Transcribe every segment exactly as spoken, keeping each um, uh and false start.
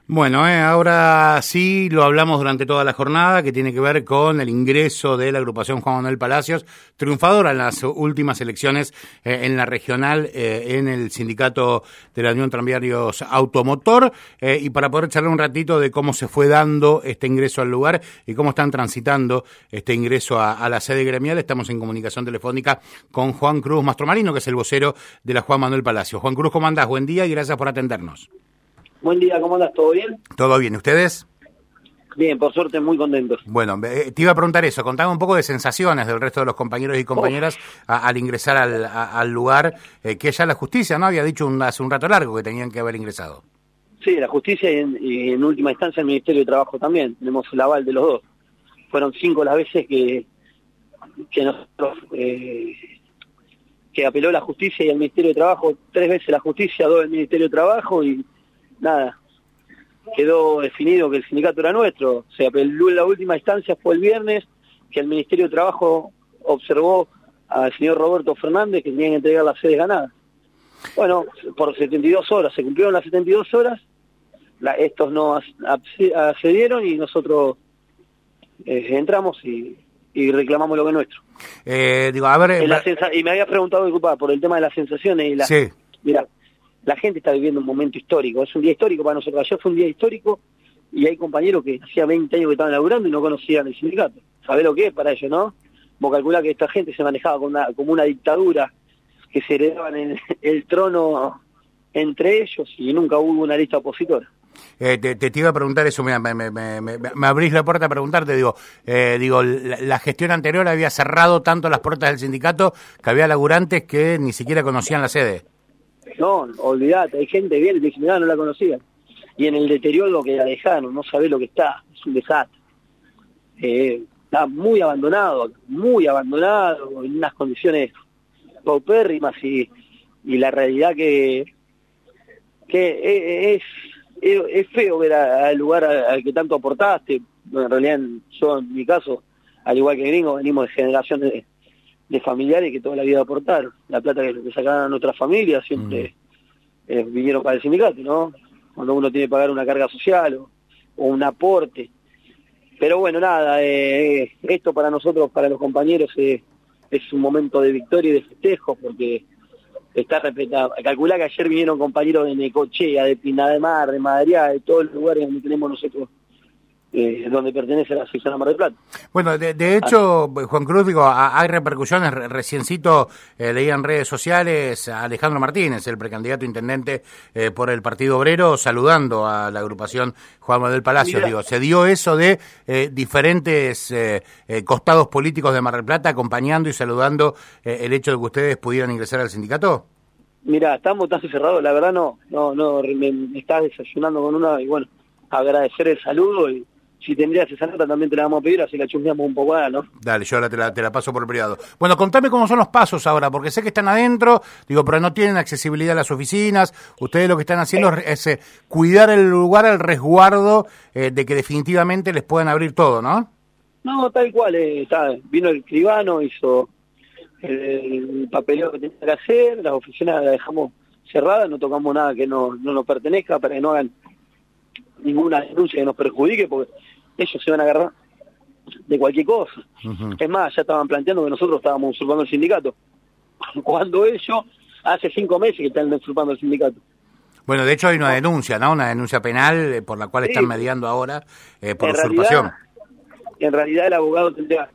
Bueno, eh, ahora sí lo hablamos durante toda la jornada, que tiene que ver con el ingreso de la agrupación Juan Manuel Palacios, triunfadora en las últimas elecciones eh, en la regional, eh, en el sindicato de la Unión Tranviarios Automotor, eh, y para poder charlar un ratito de cómo se fue dando este ingreso al lugar y cómo están transitando este ingreso a, a la sede gremial, estamos en comunicación telefónica con Juan Cruz Mastromarino, que es el vocero de la Juan Manuel Palacios. Juan Cruz, ¿cómo andás? Buen día y gracias por atendernos. Buen día, ¿cómo andas? ¿Todo bien? Todo bien, ¿ustedes? Bien, por suerte, muy contentos. Bueno, eh, te iba a preguntar eso, contame un poco de sensaciones del resto de los compañeros y compañeras a, al ingresar al, a, al lugar, eh, que ya la justicia, ¿no? Había dicho un, hace un rato largo que tenían que haber ingresado. Sí, la justicia y en, y en última instancia el Ministerio de Trabajo también, tenemos el aval de los dos. Fueron cinco las veces que, que nosotros, eh, que apeló la justicia y el Ministerio de Trabajo, tres veces la justicia, dos el Ministerio de Trabajo y nada, quedó definido que el sindicato era nuestro. O sea, la última instancia fue el viernes, que el Ministerio de Trabajo observó al señor Roberto Fernández que tenían que entregar las sedes ganadas. Bueno, por setenta y dos horas, se cumplieron las setenta y dos horas, la, estos no accedieron y nosotros eh, entramos y, y reclamamos lo que es nuestro. Eh, digo, a ver... La sensa- y me había preguntado, disculpa, por el tema de las sensaciones y la... Sí. Mira, la gente está viviendo un momento histórico, es un día histórico para nosotros. Ayer fue un día histórico y hay compañeros que hacía veinte años que estaban laburando y no conocían el sindicato. ¿Sabés lo que es para ellos, no? Vos calculás que esta gente se manejaba como una, como una dictadura, que se heredaban el, el trono entre ellos y nunca hubo una lista opositora. Eh, te, te, te iba a preguntar eso, mira, me, me, me, me abrís la puerta a preguntarte, digo, eh, digo la, la gestión anterior había cerrado tanto las puertas del sindicato que había laburantes que ni siquiera conocían la sede. No, olvidate, hay gente bien que no la conocía. Y en el deterioro que la dejaron, no sabés lo que está, es un desastre. Eh, está muy abandonado, muy abandonado, en unas condiciones paupérrimas y, y la realidad que, que es, es, es feo ver al lugar al que tanto aportaste. Bueno, en realidad, yo en mi caso, al igual que Gringo, venimos de generaciones de de familiares que toda la vida aportaron. La plata que, que sacaban a nuestras familias siempre mm. eh, vinieron para el sindicato, ¿no? Cuando uno tiene que pagar una carga social o, o un aporte. Pero bueno, nada, eh, esto para nosotros, para los compañeros, eh, es un momento de victoria y de festejo, porque está respetado. Calculá que ayer vinieron compañeros de Necochea, de Pina de Mar, de Madariaga, de todos los lugares donde tenemos nosotros, Eh, donde pertenece a la sección de Mar del Plata. Bueno, de, de hecho, Juan Cruz, digo, hay repercusiones. Reciencito eh, leía en redes sociales a Alejandro Martínez, el precandidato intendente eh, por el Partido Obrero, saludando a la agrupación Juan Manuel Palacios. Digo, se dio eso de eh, diferentes eh, eh, costados políticos de Mar del Plata acompañando y saludando eh, el hecho de que ustedes pudieran ingresar al sindicato. Mira, estamos tan cerrados, la verdad no, no, no, me, me estás desayunando con una, y bueno, agradecer el saludo y si tendrías esa nota también te la vamos a pedir, así la chusmeamos un poco, ¿no? Dale, yo ahora te la, te la paso por el privado. Bueno, contame cómo son los pasos ahora, porque sé que están adentro, digo, pero no tienen accesibilidad a las oficinas. Ustedes lo que están haciendo eh. es eh, cuidar el lugar, el resguardo eh, de que definitivamente les puedan abrir todo, ¿no? No, tal cual, eh, está, vino el escribano, hizo el, el papeleo que tenía que hacer, las oficinas las dejamos cerradas, no tocamos nada que no, no nos pertenezca para que no hagan ninguna denuncia que nos perjudique, porque ellos se van a agarrar de cualquier cosa. Uh-huh. Es más, ya estaban planteando que nosotros estábamos usurpando el sindicato, cuando ellos hace cinco meses que están usurpando el sindicato. Bueno, de hecho hay una denuncia, ¿no? Una denuncia penal eh, por la cual sí. están mediando ahora eh, por en usurpación. Realidad, en realidad el abogado tendría,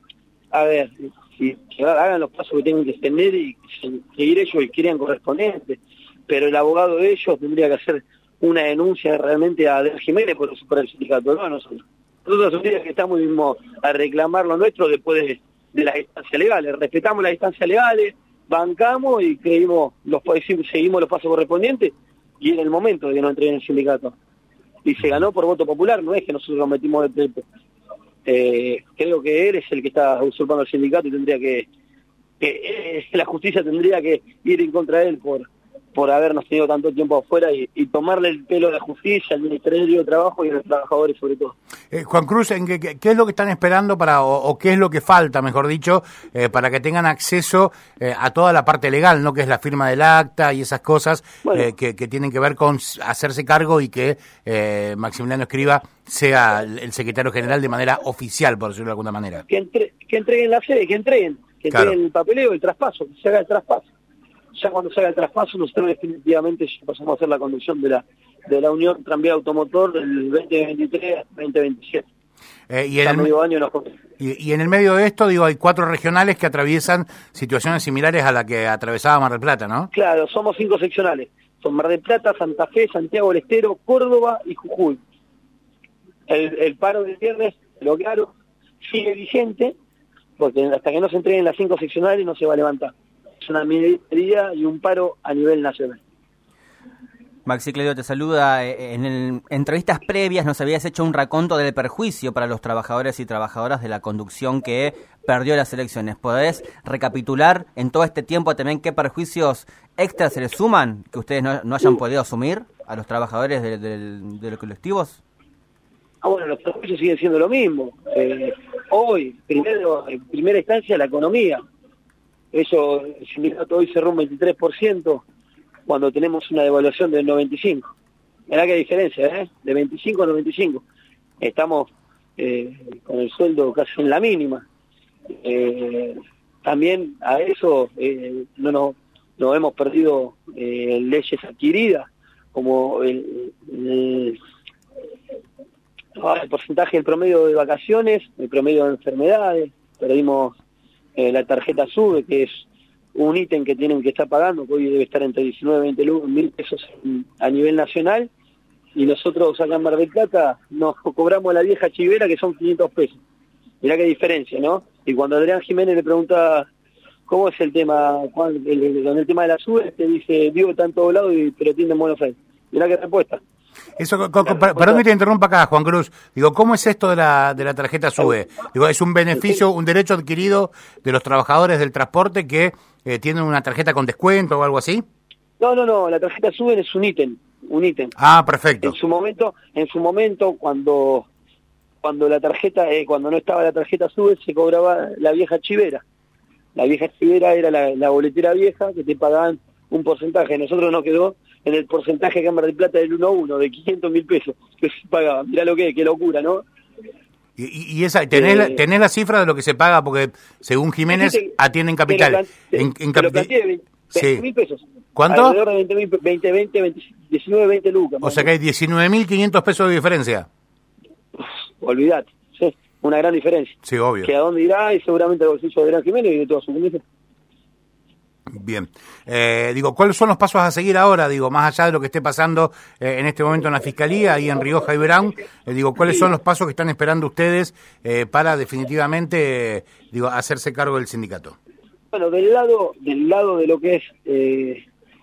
a ver, si que hagan los pasos que tienen que tener y seguir ellos y quieran correspondientes, pero el abogado de ellos tendría que hacer una denuncia realmente a Del Jiménez por superar el sindicato, no a nosotros. Nosotros son días que estamos mismo a reclamar lo nuestro después de, de las instancias legales. Respetamos las instancias legales, bancamos y creímos los, seguimos los pasos correspondientes y en el momento de que no entré en el sindicato. Y se ganó por voto popular, no es que nosotros nos metimos de pleito. Eh, creo que él es el que está usurpando el sindicato y tendría que, que eh, la justicia tendría que ir en contra de él por por habernos tenido tanto tiempo afuera y, y tomarle el pelo a la justicia, al Ministerio de Trabajo y a los trabajadores sobre todo. Eh, Juan Cruz, ¿en qué, qué es lo que están esperando para o, o qué es lo que falta, mejor dicho, eh, para que tengan acceso eh, a toda la parte legal, ¿no? Que es la firma del acta y esas cosas bueno, eh, que, que tienen que ver con hacerse cargo y que eh, Maximiliano Escriba sea el secretario general de manera oficial, por decirlo de alguna manera? Que, entre, que entreguen la sede, que entreguen, que claro. entreguen el papeleo, el traspaso, que se haga el traspaso. Ya cuando se haga el traspaso, nosotros definitivamente ya pasamos a hacer la conducción de la de la Unión Tranvía Automotor del veinte veintitrés al veinte veintisiete. Eh, y, en el, medio año nos... y, y en el medio de esto, digo, hay cuatro regionales que atraviesan situaciones similares a la que atravesaba Mar del Plata, ¿no? Claro, somos cinco seccionales. Son Mar del Plata, Santa Fe, Santiago del Estero, Córdoba y Jujuy. El, el paro del viernes, lo claro, sigue vigente, porque hasta que no se entreguen las cinco seccionales no se va a levantar. Es una medida y un paro a nivel nacional. Maxi Cledio te saluda. En el, entrevistas previas nos habías hecho un raconto del perjuicio para los trabajadores y trabajadoras de la conducción que perdió las elecciones. ¿Podés recapitular en todo este tiempo también qué perjuicios extras se les suman que ustedes no, no hayan podido asumir a los trabajadores de, de, de los colectivos? Ah, bueno, los perjuicios siguen siendo lo mismo. Eh, hoy, primero, en primera instancia, la economía. Eso, el sindicato hoy cerró un veintitrés por ciento cuando tenemos una devaluación del noventa y cinco por ciento. Mirá qué diferencia, ¿eh? De veinticinco a noventa y cinco. Estamos eh, con el sueldo casi en la mínima. Eh, también a eso eh, no nos no hemos perdido eh, leyes adquiridas, como el, el, el porcentaje del promedio de vacaciones, el promedio de enfermedades, perdimos eh, la tarjeta SUBE, que es un ítem que tienen que estar pagando, que hoy debe estar entre diecinueve y veinte mil pesos a nivel nacional, y nosotros acá en Mar del Plata nos cobramos a la vieja chivera, que son quinientos pesos. Mirá qué diferencia, ¿no? Y cuando Adrián Jiménez le pregunta cómo es el tema, con el, el, el tema de la SUBE, te dice, digo, está en todos lados, pero tienen buena fe. Mirá qué respuesta. Eso, co, co, para, perdón que te interrumpa acá, Juan Cruz. Digo, ¿cómo es esto de la de la tarjeta SUBE? Digo, ¿es un beneficio, un derecho adquirido de los trabajadores del transporte que eh, tienen una tarjeta con descuento o algo así? No, no, no, la tarjeta SUBE es un ítem, un ítem. Ah, perfecto. En su momento, en su momento cuando cuando la tarjeta, eh, cuando no estaba la tarjeta SUBE, se cobraba la vieja chivera. La vieja chivera era la, la boletera vieja que te pagaban un porcentaje. Nosotros nos quedó en el porcentaje acá en Mar del Plata del uno a uno, de quinientos mil pesos que se pagaba. Mirá lo que es, qué locura, ¿no? Y, y esa, ¿tenés, eh, la, ¿tenés la cifra de lo que se paga? Porque según Jiménez te, atienden capital. Te, en, en te lo planteé, veinte mil pesos. ¿Cuánto? Alrededor de veinte mil, veinte, veinte, veinte, diecinueve, veinte lucas. O sea que hay diecinueve mil quinientos pesos de diferencia. Uf, olvidate, sí, una gran diferencia. Sí, obvio. Que a dónde irá y seguramente al bolsillo de Adrián Jiménez y de toda su comunidad. Bien. Eh, digo, ¿cuáles son los pasos a seguir ahora? Digo, más allá de lo que esté pasando eh, en este momento en la Fiscalía y en Rioja y Brown, eh, digo, ¿cuáles son los pasos que están esperando ustedes eh, para definitivamente, eh, digo, hacerse cargo del sindicato? Bueno, del lado del lado de lo que es eh,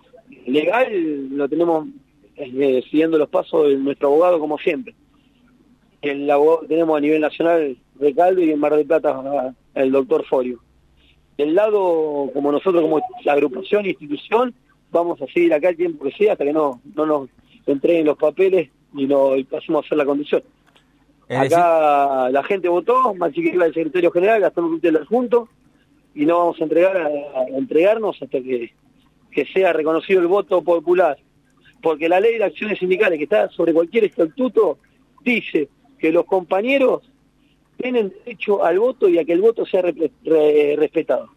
legal, lo tenemos eh, siguiendo los pasos de nuestro abogado como siempre. El abogado que tenemos a nivel nacional, Recalde, y en Mar del Plata el doctor Forio. Del lado, como nosotros, como la agrupación e institución, vamos a seguir acá el tiempo que sea hasta que no, no nos entreguen los papeles y, no, y pasemos a hacer la conducción. Es acá decir... la gente votó, Maxi Cledio el secretario general, Gastón Urrutia el adjunto, y no vamos a entregar a, a entregarnos hasta que, que sea reconocido el voto popular. Porque la ley de acciones sindicales, que está sobre cualquier estatuto, dice que los compañeros tienen derecho al voto y a que el voto sea re, re, respetado.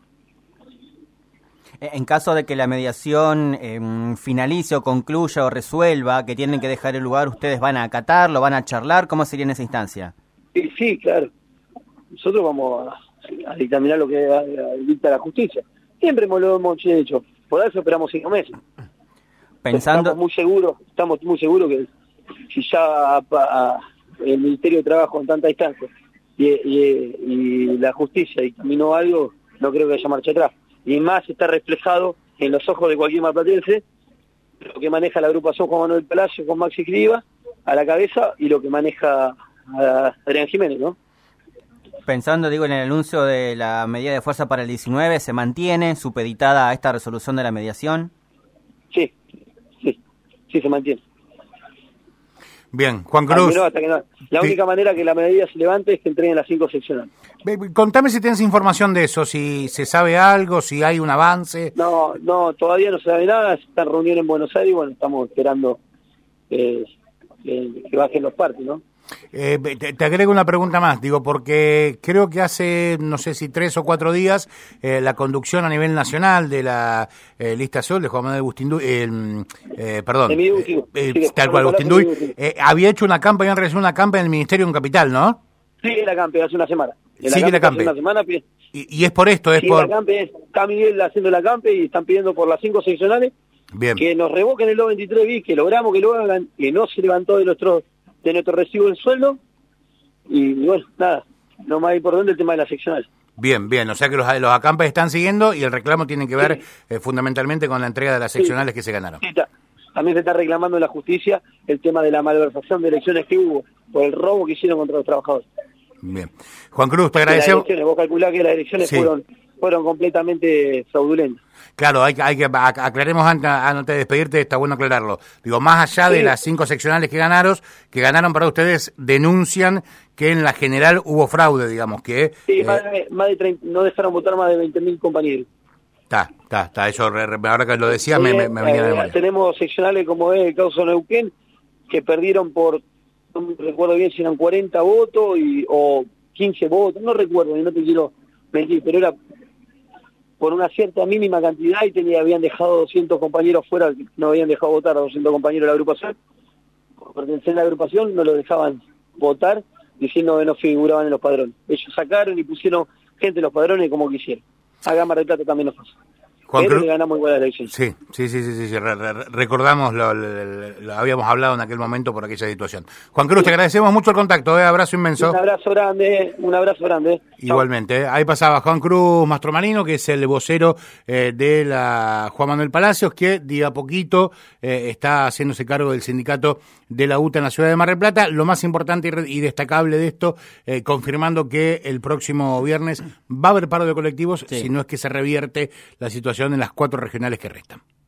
En caso de que la mediación eh, finalice o concluya o resuelva que tienen que dejar el lugar, ¿ustedes van a acatarlo, van a charlar? ¿Cómo sería en esa instancia? Sí, sí, claro. Nosotros vamos a, a dictaminar lo que a, a, dicta la justicia. Siempre lo hemos hecho. Por eso esperamos cinco meses. Pensando... Estamos muy seguros, estamos muy seguros que si ya a, a, el Ministerio de Trabajo en tanta distancia Y, y, y la justicia dictaminó algo, no creo que haya marcha atrás. Y más está reflejado en los ojos de cualquier marplatense lo que maneja la agrupación Juan Manuel Palacio con Maxi Escriba a la cabeza y lo que maneja a Adrián Jiménez, ¿no? Pensando, digo, en el anuncio de la medida de fuerza para el diecinueve, ¿se mantiene supeditada a esta resolución de la mediación? Sí, sí se mantiene. Bien, Juan Cruz. No, hasta que no. La sí. única manera que la medida se levante es que entreguen las cinco seccionales. Contame si tienes información de eso, si se sabe algo, si hay un avance. No, no, todavía no se sabe nada, está en reunión en Buenos Aires y bueno, estamos esperando eh, que, que bajen los partes, ¿no? Eh, te, te agrego una pregunta más, digo, porque creo que hace, no sé si tres o cuatro días, eh, la conducción a nivel nacional de la eh, lista Sol de Juan Manuel Bustinduy, eh, eh, perdón, eh, eh, sí, tal cual, Bustinduy, eh, había hecho una campa, habían realizado una campa en el Ministerio en Capital, ¿no? Sí, la campe, hace una semana. Sigue la campe. Una semana, y, y es por esto, es sí, por... La campe, está Miguel haciendo la campe y están pidiendo por las cinco seccionales. Bien. Que nos revoquen el dos veintitrés bis, que logramos que lo hagan, que no se levantó de nuestro de nuestro recibo del sueldo. Y bueno, nada, lo más importante es el tema de la seccional. Bien, bien, o sea que los, los acampes están siguiendo y el reclamo tiene que ver sí. eh, fundamentalmente con la entrega de las seccionales sí. que se ganaron. Sí, también se está reclamando en la justicia el tema de la malversación de elecciones que hubo por el robo que hicieron contra los trabajadores. Bien. Juan Cruz, te agradecemos. Vos calculás que las elecciones sí. fueron fueron completamente fraudulentas. Claro, hay que, hay que aclaremos antes, antes de despedirte, está bueno aclararlo. Digo, más allá sí. de las cinco seccionales que ganaron, que ganaron para ustedes, denuncian que en la general hubo fraude, digamos, que... Sí, eh, más de, más de treinta, no dejaron votar más de veinte mil compañeros. Está, está, está, eso, ahora que lo decía, sí, me, me, me venía eh, de memoria. Tenemos seccionales como es el caso Neuquén, que perdieron por, no me recuerdo bien si eran cuarenta votos y, o quince votos, no recuerdo, y no te quiero mentir, pero era por una cierta mínima cantidad y tenía, habían dejado doscientos compañeros fuera, no habían dejado votar a doscientos compañeros de la agrupación, por pertenecer a la agrupación no lo dejaban votar diciendo que no figuraban en los padrones. Ellos sacaron y pusieron gente en los padrones como quisieron. A Gama de Plata también nos pasó. Juan Pero Cruz, le ganamos igual a la elección. Sí, sí, sí, sí, sí, sí. Re, re, recordamos, lo, lo, lo habíamos hablado en aquel momento por aquella situación. Juan Cruz, sí. te agradecemos mucho el contacto, ¿eh? Abrazo inmenso. Un abrazo grande, un abrazo grande. Igualmente, ¿eh? Ahí pasaba Juan Cruz Mastromarino, que es el vocero eh, de la Juan Manuel Palacios, que día a poquito eh, está haciéndose cargo del sindicato de la U T A en la ciudad de Mar del Plata. Lo más importante y, y destacable de esto, eh, confirmando que el próximo viernes va a haber paro de colectivos, sí. si no es que se revierte la situación en las cuatro regionales que restan.